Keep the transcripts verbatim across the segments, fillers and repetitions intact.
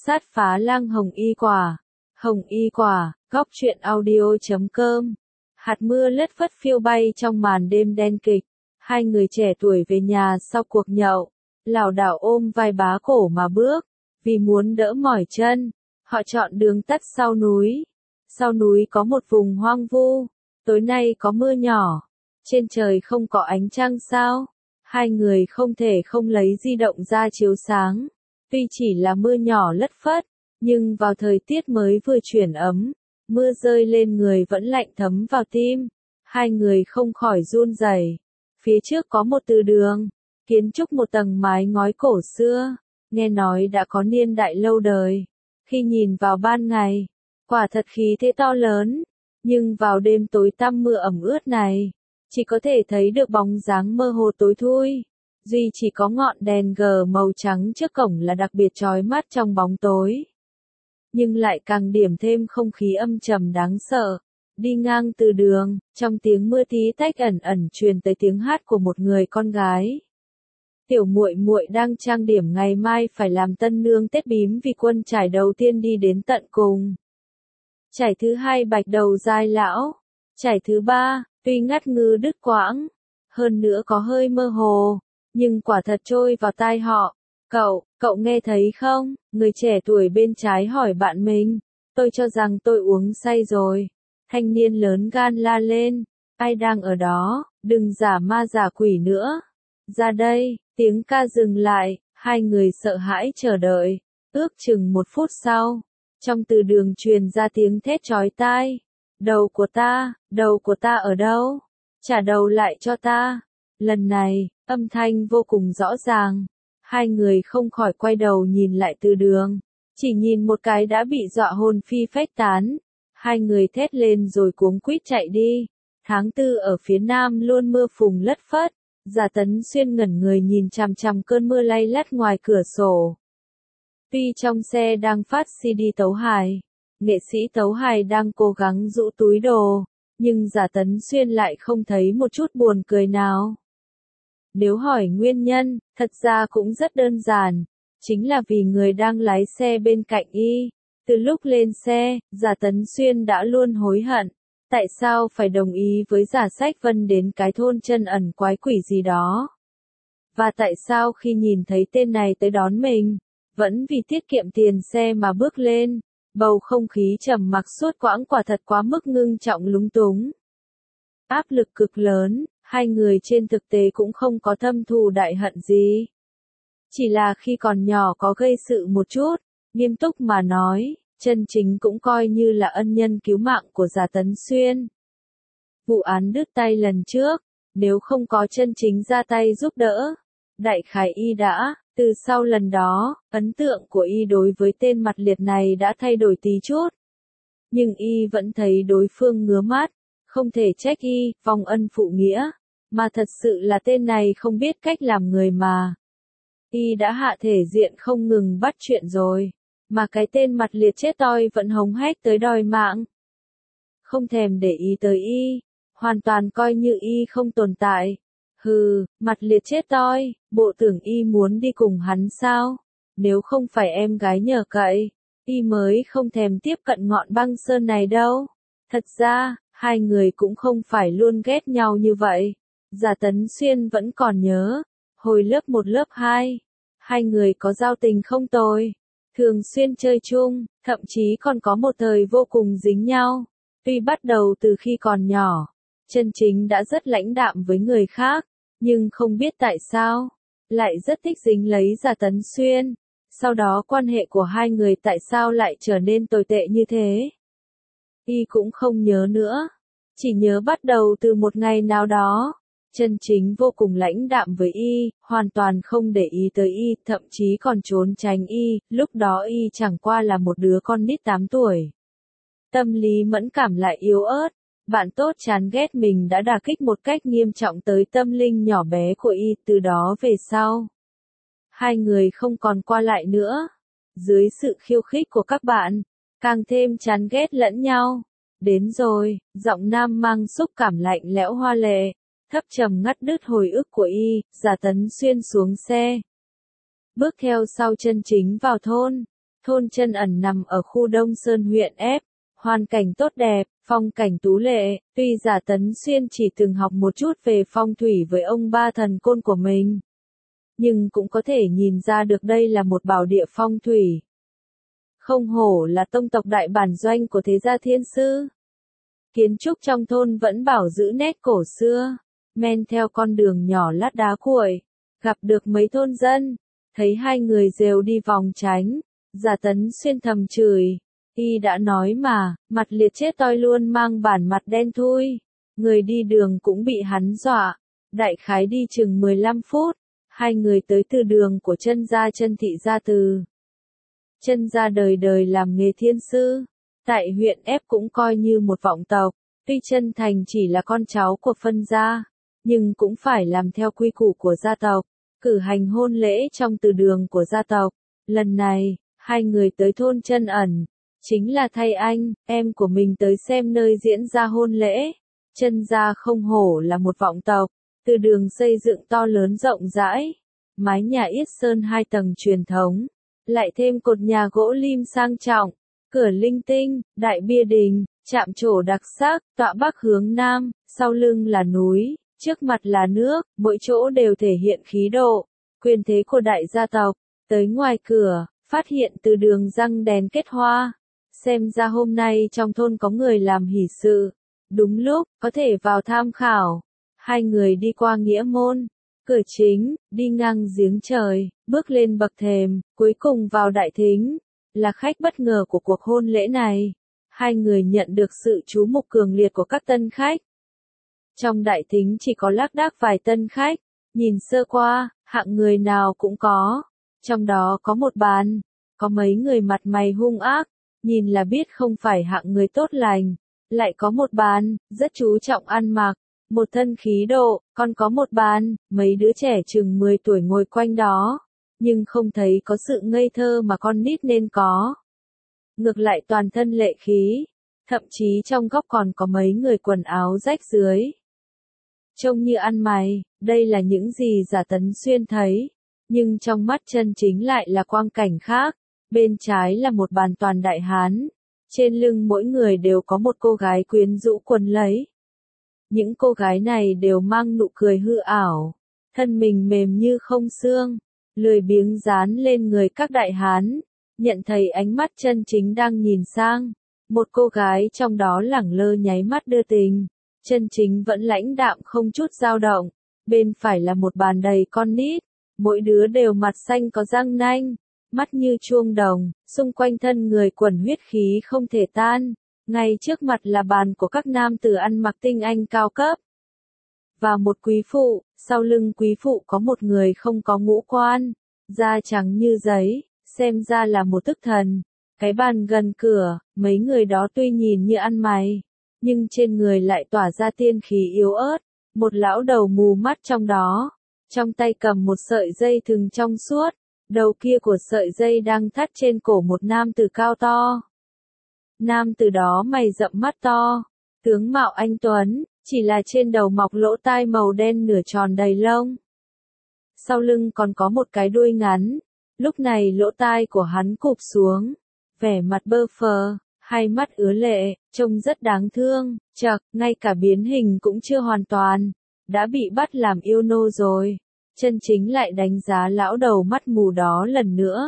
sát phá lang hồng y quả. Hồng y quả, góc truyện audio chấm com. Hạt mưa lất phất phiêu bay trong màn đêm đen kịch. Hai người trẻ tuổi về nhà sau cuộc nhậu. Lảo đảo ôm vai bá cổ mà bước. Vì muốn đỡ mỏi chân, họ chọn đường tắt sau núi. Sau núi có một vùng hoang vu. Tối nay có mưa nhỏ. Trên trời không có ánh trăng sao. Hai người không thể không lấy di động ra chiếu sáng. Tuy chỉ là mưa nhỏ lất phất, nhưng vào thời tiết mới vừa chuyển ấm, mưa rơi lên người vẫn lạnh thấm vào tim. Hai người không khỏi run rẩy. Phía trước có một từ đường, kiến trúc một tầng mái ngói cổ xưa, nghe nói đã có niên đại lâu đời. Khi nhìn vào ban ngày, quả thật khí thế to lớn, nhưng vào đêm tối tăm mưa ẩm ướt này, chỉ có thể thấy được bóng dáng mơ hồ tối thui. Duy chỉ có ngọn đèn gờ màu trắng trước cổng là đặc biệt chói mắt trong bóng tối. Nhưng lại càng điểm thêm không khí âm trầm đáng sợ. Đi ngang từ đường, trong tiếng mưa tí tách ẩn ẩn truyền tới tiếng hát của một người con gái. Tiểu muội muội đang trang điểm ngày mai phải làm tân nương Tết bím vì quân trải đầu tiên đi đến tận cùng. Trải thứ hai bạch đầu dai lão. Trải thứ ba, tuy ngắt ngư đứt quãng, hơn nữa có hơi mơ hồ, nhưng quả thật trôi vào tai họ. Cậu, cậu nghe thấy không? Người trẻ tuổi bên trái hỏi bạn mình. Tôi cho rằng tôi uống say rồi. Thanh niên lớn gan la lên. Ai đang ở đó? Đừng giả ma giả quỷ nữa. Ra đây, tiếng ca dừng lại, hai người sợ hãi chờ đợi. Ước chừng một phút sau, trong từ đường truyền ra tiếng thét chói tai. Đầu của ta, đầu của ta ở đâu? Trả đầu lại cho ta. Lần này, âm thanh vô cùng rõ ràng. Hai người không khỏi quay đầu nhìn lại từ đường. Chỉ nhìn một cái đã bị dọa hồn phi phách tán. Hai người thét lên rồi cuống quýt chạy đi. Tháng tư ở phía nam luôn mưa phùn lất phất. Giả Tấn Xuyên ngẩn người nhìn chằm chằm cơn mưa lay lắt ngoài cửa sổ. Tuy trong xe đang phát xê đê tấu hài, nghệ sĩ tấu hài đang cố gắng rũ túi đồ, nhưng Giả Tấn Xuyên lại không thấy một chút buồn cười nào. Nếu hỏi nguyên nhân, thật ra cũng rất đơn giản, chính là vì người đang lái xe bên cạnh y. Từ lúc lên xe, Giả Tấn Xuyên đã luôn hối hận. Tại sao phải đồng ý với Giả Sách Vân đến cái thôn chân ẩn quái quỷ gì đó? Và tại sao khi nhìn thấy tên này tới đón mình, vẫn vì tiết kiệm tiền xe mà bước lên? Bầu không khí trầm mặc suốt quãng quả thật quá mức ngưng trọng lúng túng. Áp lực cực lớn, hai người trên thực tế cũng không có thâm thù đại hận gì. Chỉ là khi còn nhỏ có gây sự một chút, nghiêm túc mà nói, chân chính cũng coi như là ân nhân cứu mạng của Giả Tấn Xuyên. Vụ án đứt tay lần trước, nếu không có chân chính ra tay giúp đỡ, đại khái y đã, từ sau lần đó, ấn tượng của y đối với tên mặt liệt này đã thay đổi tí chút. Nhưng y vẫn thấy đối phương ngứa mắt, không thể trách y, vong ân phụ nghĩa, mà thật sự là tên này không biết cách làm người mà. Y đã hạ thể diện không ngừng bắt chuyện rồi, mà cái tên mặt liệt chết toi vẫn hống hách tới đòi mạng. Không thèm để ý tới y, hoàn toàn coi như y không tồn tại. Hừ, mặt liệt chết toi, bộ tưởng y muốn đi cùng hắn sao? Nếu không phải em gái nhờ cậy, y mới không thèm tiếp cận ngọn băng sơn này đâu. Thật ra, hai người cũng không phải luôn ghét nhau như vậy. Giả Tấn Xuyên vẫn còn nhớ, hồi lớp một lớp hai, hai người có giao tình không tồi, thường xuyên chơi chung, thậm chí còn có một thời vô cùng dính nhau. Tuy bắt đầu từ khi còn nhỏ, chân chính đã rất lãnh đạm với người khác, nhưng không biết tại sao, lại rất thích dính lấy Giả Tấn Xuyên. Sau đó quan hệ của hai người tại sao lại trở nên tồi tệ như thế? Y cũng không nhớ nữa, chỉ nhớ bắt đầu từ một ngày nào đó, chân chính vô cùng lãnh đạm với y, hoàn toàn không để ý tới y, thậm chí còn trốn tránh y, lúc đó y chẳng qua là một đứa con nít tám tuổi. Tâm lý mẫn cảm lại yếu ớt, bạn tốt chán ghét mình đã đả kích một cách nghiêm trọng tới tâm linh nhỏ bé của y, từ đó về sau. Hai người không còn qua lại nữa. Dưới sự khiêu khích của các bạn, càng thêm chán ghét lẫn nhau. Đến rồi, giọng nam mang xúc cảm lạnh lẽo hoa lệ, thấp trầm ngắt đứt hồi ức của y. Giả Tấn Xuyên xuống xe, bước theo sau chân chính vào thôn. Thôn Chân Ẩn nằm ở khu Đông Sơn huyện F, hoàn cảnh tốt đẹp, phong cảnh tú lệ, tuy Giả Tấn Xuyên chỉ từng học một chút về phong thủy với ông ba thần côn của mình, nhưng cũng có thể nhìn ra được đây là một bảo địa phong thủy. Không hổ là tông tộc đại bản doanh của thế gia thiên sư. Kiến trúc trong thôn vẫn bảo giữ nét cổ xưa, men theo con đường nhỏ lát đá cuội, gặp được mấy thôn dân, thấy hai người rều đi vòng tránh, Giả Tấn Xuyên thầm chửi, y đã nói mà, mặt liệt chết toi luôn mang bản mặt đen thui, người đi đường cũng bị hắn dọa, đại khái đi chừng mười lăm phút, hai người tới từ đường của Chân gia Chân thị gia từ. Chân gia đời đời làm nghề thiên sư, tại huyện F cũng coi như một vọng tộc, tuy Chân Thành chỉ là con cháu của phân gia, nhưng cũng phải làm theo quy củ của gia tộc, cử hành hôn lễ trong từ đường của gia tộc. Lần này, hai người tới thôn Chân Ẩn, chính là thay anh, em của mình tới xem nơi diễn ra hôn lễ. Chân gia không hổ là một vọng tộc, từ đường xây dựng to lớn rộng rãi, mái nhà yết sơn hai tầng truyền thống, lại thêm cột nhà gỗ lim sang trọng, cửa linh tinh, đại bia đình, chạm trổ đặc sắc, tọa bắc hướng nam, sau lưng là núi, trước mặt là nước, mỗi chỗ đều thể hiện khí độ, quyền thế của đại gia tộc. Tới ngoài cửa, phát hiện từ đường răng đèn kết hoa, xem ra hôm nay trong thôn có người làm hỷ sự, đúng lúc, có thể vào tham khảo. Hai người đi qua nghĩa môn, cửa chính, đi ngang giếng trời, bước lên bậc thềm, cuối cùng vào đại thính, là khách bất ngờ của cuộc hôn lễ này. Hai người nhận được sự chú mục cường liệt của các tân khách. Trong đại thính chỉ có lác đác vài tân khách, nhìn sơ qua, hạng người nào cũng có. Trong đó có một bàn, có mấy người mặt mày hung ác, nhìn là biết không phải hạng người tốt lành. Lại có một bàn, rất chú trọng ăn mặc, một thân khí độ, còn có một bàn, mấy đứa trẻ chừng mười tuổi ngồi quanh đó, nhưng không thấy có sự ngây thơ mà con nít nên có. Ngược lại toàn thân lệ khí, thậm chí trong góc còn có mấy người quần áo rách rưới. Trông như ăn mày, đây là những gì Giả Tấn Xuyên thấy, nhưng trong mắt Chân Chính lại là quang cảnh khác. Bên trái là một bàn toàn đại hán, trên lưng mỗi người đều có một cô gái quyến rũ quấn lấy. Những cô gái này đều mang nụ cười hư ảo, thân mình mềm như không xương, lười biếng dán lên người các đại hán. Nhận thấy ánh mắt Chân Chính đang nhìn sang, một cô gái trong đó lẳng lơ nháy mắt đưa tình. Chân Chính vẫn lãnh đạm không chút dao động, bên phải là một bàn đầy con nít, mỗi đứa đều mặt xanh có răng nanh, mắt như chuông đồng, xung quanh thân người quẩn huyết khí không thể tan. Ngay trước mặt là bàn của các nam tử ăn mặc tinh anh cao cấp. Và một quý phụ, sau lưng quý phụ có một người không có ngũ quan, da trắng như giấy, xem ra là một tức thần. Cái bàn gần cửa, mấy người đó tuy nhìn như ăn mày, nhưng trên người lại tỏa ra tiên khí yếu ớt, một lão đầu mù mắt trong đó, trong tay cầm một sợi dây thừng trong suốt, đầu kia của sợi dây đang thắt trên cổ một nam tử cao to. Nam tử đó mày rậm mắt to, tướng mạo anh tuấn, chỉ là trên đầu mọc lỗ tai màu đen nửa tròn đầy lông. Sau lưng còn có một cái đuôi ngắn, lúc này lỗ tai của hắn cụp xuống, vẻ mặt bơ phờ, hai mắt ứa lệ, trông rất đáng thương, chậc, ngay cả biến hình cũng chưa hoàn toàn, đã bị bắt làm yêu nô rồi. Chân Chính lại đánh giá lão đầu mắt mù đó lần nữa.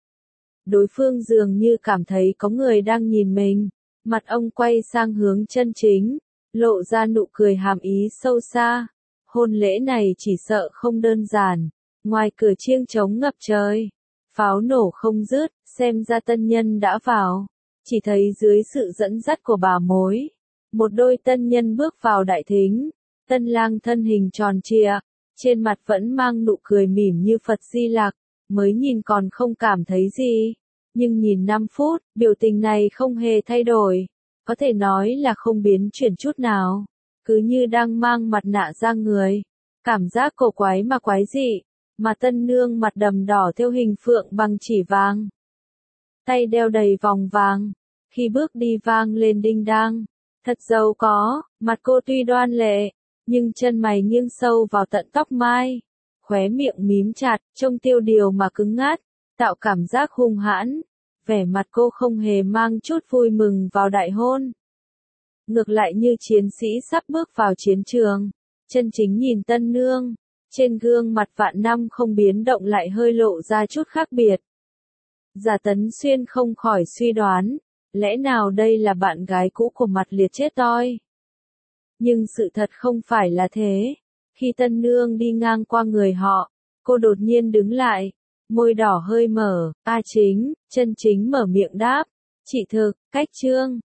Đối phương dường như cảm thấy có người đang nhìn mình, mặt ông quay sang hướng Chân Chính, lộ ra nụ cười hàm ý sâu xa. Hôn lễ này chỉ sợ không đơn giản, ngoài cửa chiêng trống ngập trời, pháo nổ không dứt, xem ra tân nhân đã vào. Chỉ thấy dưới sự dẫn dắt của bà mối, một đôi tân nhân bước vào đại thính, tân lang thân hình tròn trịa, trên mặt vẫn mang nụ cười mỉm như Phật Di Lặc, mới nhìn còn không cảm thấy gì, nhưng nhìn năm phút, biểu tình này không hề thay đổi, có thể nói là không biến chuyển chút nào, cứ như đang mang mặt nạ ra người, cảm giác cổ quái mà quái dị, mà tân nương mặt đầm đỏ theo hình phượng bằng chỉ vàng, tay đeo đầy vòng vàng, khi bước đi vang lên đinh đang, thật giàu có, mặt cô tuy đoan lệ, nhưng chân mày nghiêng sâu vào tận tóc mai, khóe miệng mím chặt, trông tiêu điều mà cứng ngắt, tạo cảm giác hung hãn. vẻ mặt cô không hề mang chút vui mừng vào đại hôn. Ngược lại như chiến sĩ sắp bước vào chiến trường, chân chính nhìn tân nương, trên gương mặt vạn năm không biến động lại hơi lộ ra chút khác biệt. Giả Tấn Xuyên không khỏi suy đoán, lẽ nào đây là bạn gái cũ của Mặt Liệt chết toi? Nhưng sự thật không phải là thế. Khi tân nương đi ngang qua người họ, cô đột nhiên đứng lại, môi đỏ hơi mở, A Chính, chân chính mở miệng đáp, chị thực, cách trương.